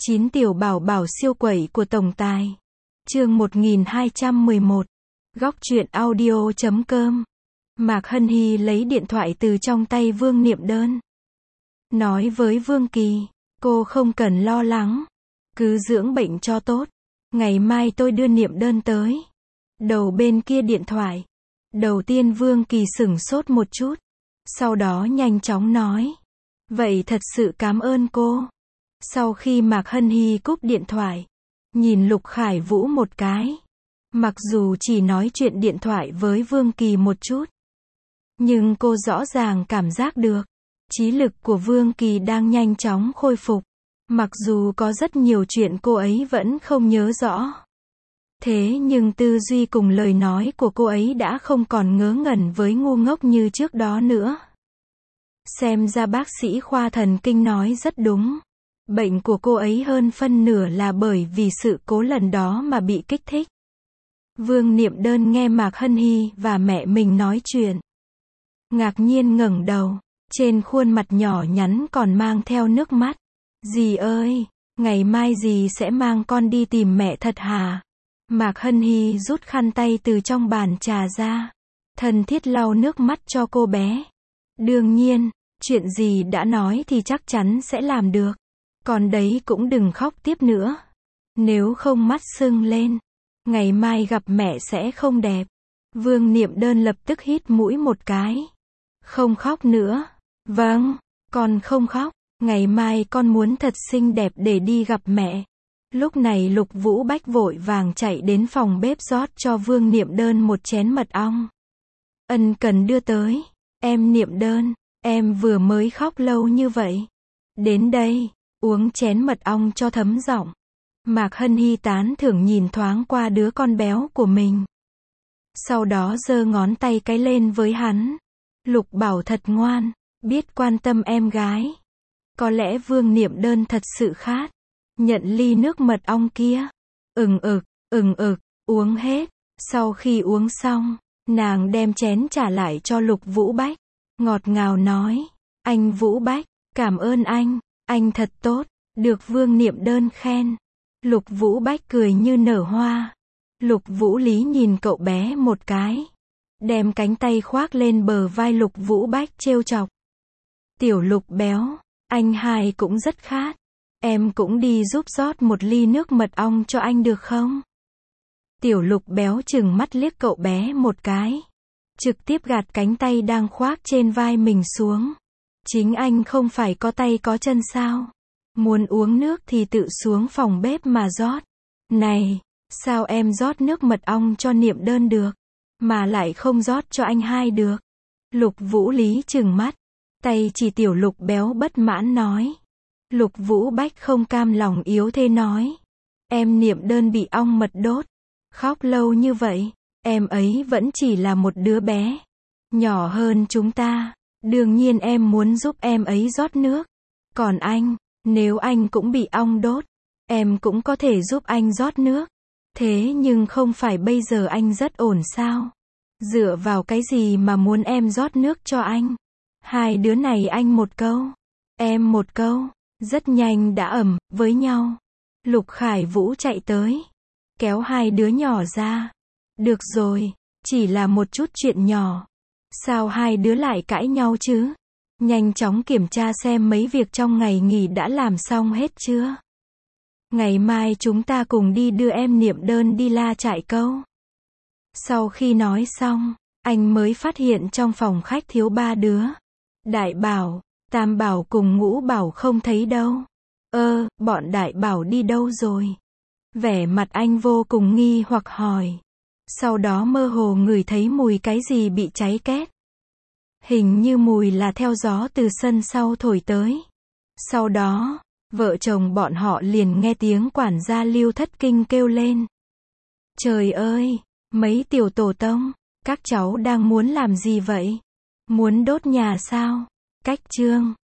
9 tiểu bảo bảo siêu quẩy của tổng tài. Chương 1211. Góc truyện audio.com. Mạc Hân Hy lấy điện thoại từ trong tay Vương Niệm Đơn. Nói với Vương Kỳ, cô không cần lo lắng. Cứ dưỡng bệnh cho tốt. Ngày mai tôi đưa Niệm Đơn tới. Đầu bên kia điện thoại. Đầu tiên Vương Kỳ sửng sốt một chút. Sau đó nhanh chóng nói. Vậy thật sự cảm ơn cô. Sau khi Mạc Hân Hy cúp điện thoại, nhìn Lục Khải Vũ một cái. Mặc dù chỉ nói chuyện điện thoại với Vương Kỳ một chút, nhưng cô rõ ràng cảm giác được, trí lực của Vương Kỳ đang nhanh chóng khôi phục. Mặc dù có rất nhiều chuyện cô ấy vẫn không nhớ rõ. Thế nhưng tư duy cùng lời nói của cô ấy đã không còn ngớ ngẩn với ngu ngốc như trước đó nữa. Xem ra bác sĩ khoa thần kinh nói rất đúng. Bệnh của cô ấy hơn phân nửa là bởi vì sự cố lần đó mà bị kích thích. Vương Niệm Đơn nghe Mạc Hân Hy và mẹ mình nói chuyện. Ngạc nhiên ngẩng đầu, trên khuôn mặt nhỏ nhắn còn mang theo nước mắt. Dì ơi, ngày mai dì sẽ mang con đi tìm mẹ thật hả? Mạc Hân Hy rút khăn tay từ trong bàn trà ra. Thân thiết lau nước mắt cho cô bé. Đương nhiên, chuyện gì đã nói thì chắc chắn sẽ làm được. Còn đấy cũng đừng khóc tiếp nữa. Nếu không mắt sưng lên, ngày mai gặp mẹ sẽ không đẹp. Vương Niệm Đơn lập tức hít mũi một cái. Không khóc nữa. Vâng, con không khóc. Ngày mai con muốn thật xinh đẹp để đi gặp mẹ. Lúc này Lục Vũ Bách vội vàng chạy đến phòng bếp rót cho Vương Niệm Đơn một chén mật ong. Ân cần đưa tới. Em Niệm Đơn, em vừa mới khóc lâu như vậy. Đến đây, uống chén mật ong cho thấm giọng. Mạc Hân Hy tán thưởng nhìn thoáng qua đứa con béo của mình. Sau đó giơ ngón tay cái lên với hắn. Lục Bảo thật ngoan, biết quan tâm em gái. Có lẽ Vương Niệm Đơn thật sự khát. Nhận ly nước mật ong kia. Uống hết. Sau khi uống xong, nàng đem chén trả lại cho Lục Vũ Bách. Ngọt ngào nói. Anh Vũ Bách, cảm ơn anh thật tốt. Được Vương Niệm Đơn khen. Lục Vũ Bách cười như nở hoa. Lục Vũ Lý nhìn cậu bé một cái. Đem cánh tay khoác lên bờ vai Lục Vũ Bách trêu chọc. Tiểu Lục béo, anh hai cũng rất khát. Em cũng đi giúp rót một ly nước mật ong cho anh được không? Tiểu Lục béo chừng mắt liếc cậu bé một cái. Trực tiếp gạt cánh tay đang khoác trên vai mình xuống. Chính anh không phải có tay có chân sao? Muốn uống nước thì tự xuống phòng bếp mà rót. Này, sao em rót nước mật ong cho Niệm Đơn được, mà lại không rót cho anh hai được? Lục Vũ Lý trừng mắt, tay chỉ Tiểu Lục béo bất mãn nói. Lục Vũ Bách không cam lòng yếu thế nói. Em Niệm Đơn bị ong mật đốt. Khóc lâu như vậy, em ấy vẫn chỉ là một đứa bé. Nhỏ hơn chúng ta. Đương nhiên em muốn giúp em ấy rót nước. Còn anh, nếu anh cũng bị ong đốt, em cũng có thể giúp anh rót nước. Thế nhưng không phải bây giờ anh rất ổn sao? Dựa vào cái gì mà muốn em rót nước cho anh? Hai đứa này anh một câu, em một câu. Rất nhanh đã ầm với nhau. Lục Khải Vũ chạy tới, kéo hai đứa nhỏ ra. Được rồi, chỉ là một chút chuyện nhỏ. Sao hai đứa lại cãi nhau chứ? Nhanh chóng kiểm tra xem mấy việc trong ngày nghỉ đã làm xong hết chưa. Ngày mai chúng ta cùng đi đưa em Niệm Đơn đi La Trại Câu. Sau khi nói xong, anh mới phát hiện trong phòng khách thiếu ba đứa. Đại Bảo, Tam Bảo cùng Ngũ Bảo không thấy đâu. Bọn Đại Bảo đi đâu rồi? Vẻ mặt anh vô cùng nghi hoặc hỏi. Sau đó mơ hồ ngửi thấy mùi cái gì bị cháy két. Hình như mùi là theo gió từ sân sau thổi tới. Sau đó, vợ chồng bọn họ liền nghe tiếng quản gia Lưu thất kinh kêu lên. Trời ơi, mấy tiểu tổ tông, các cháu đang muốn làm gì vậy? Muốn đốt nhà sao? Cách chương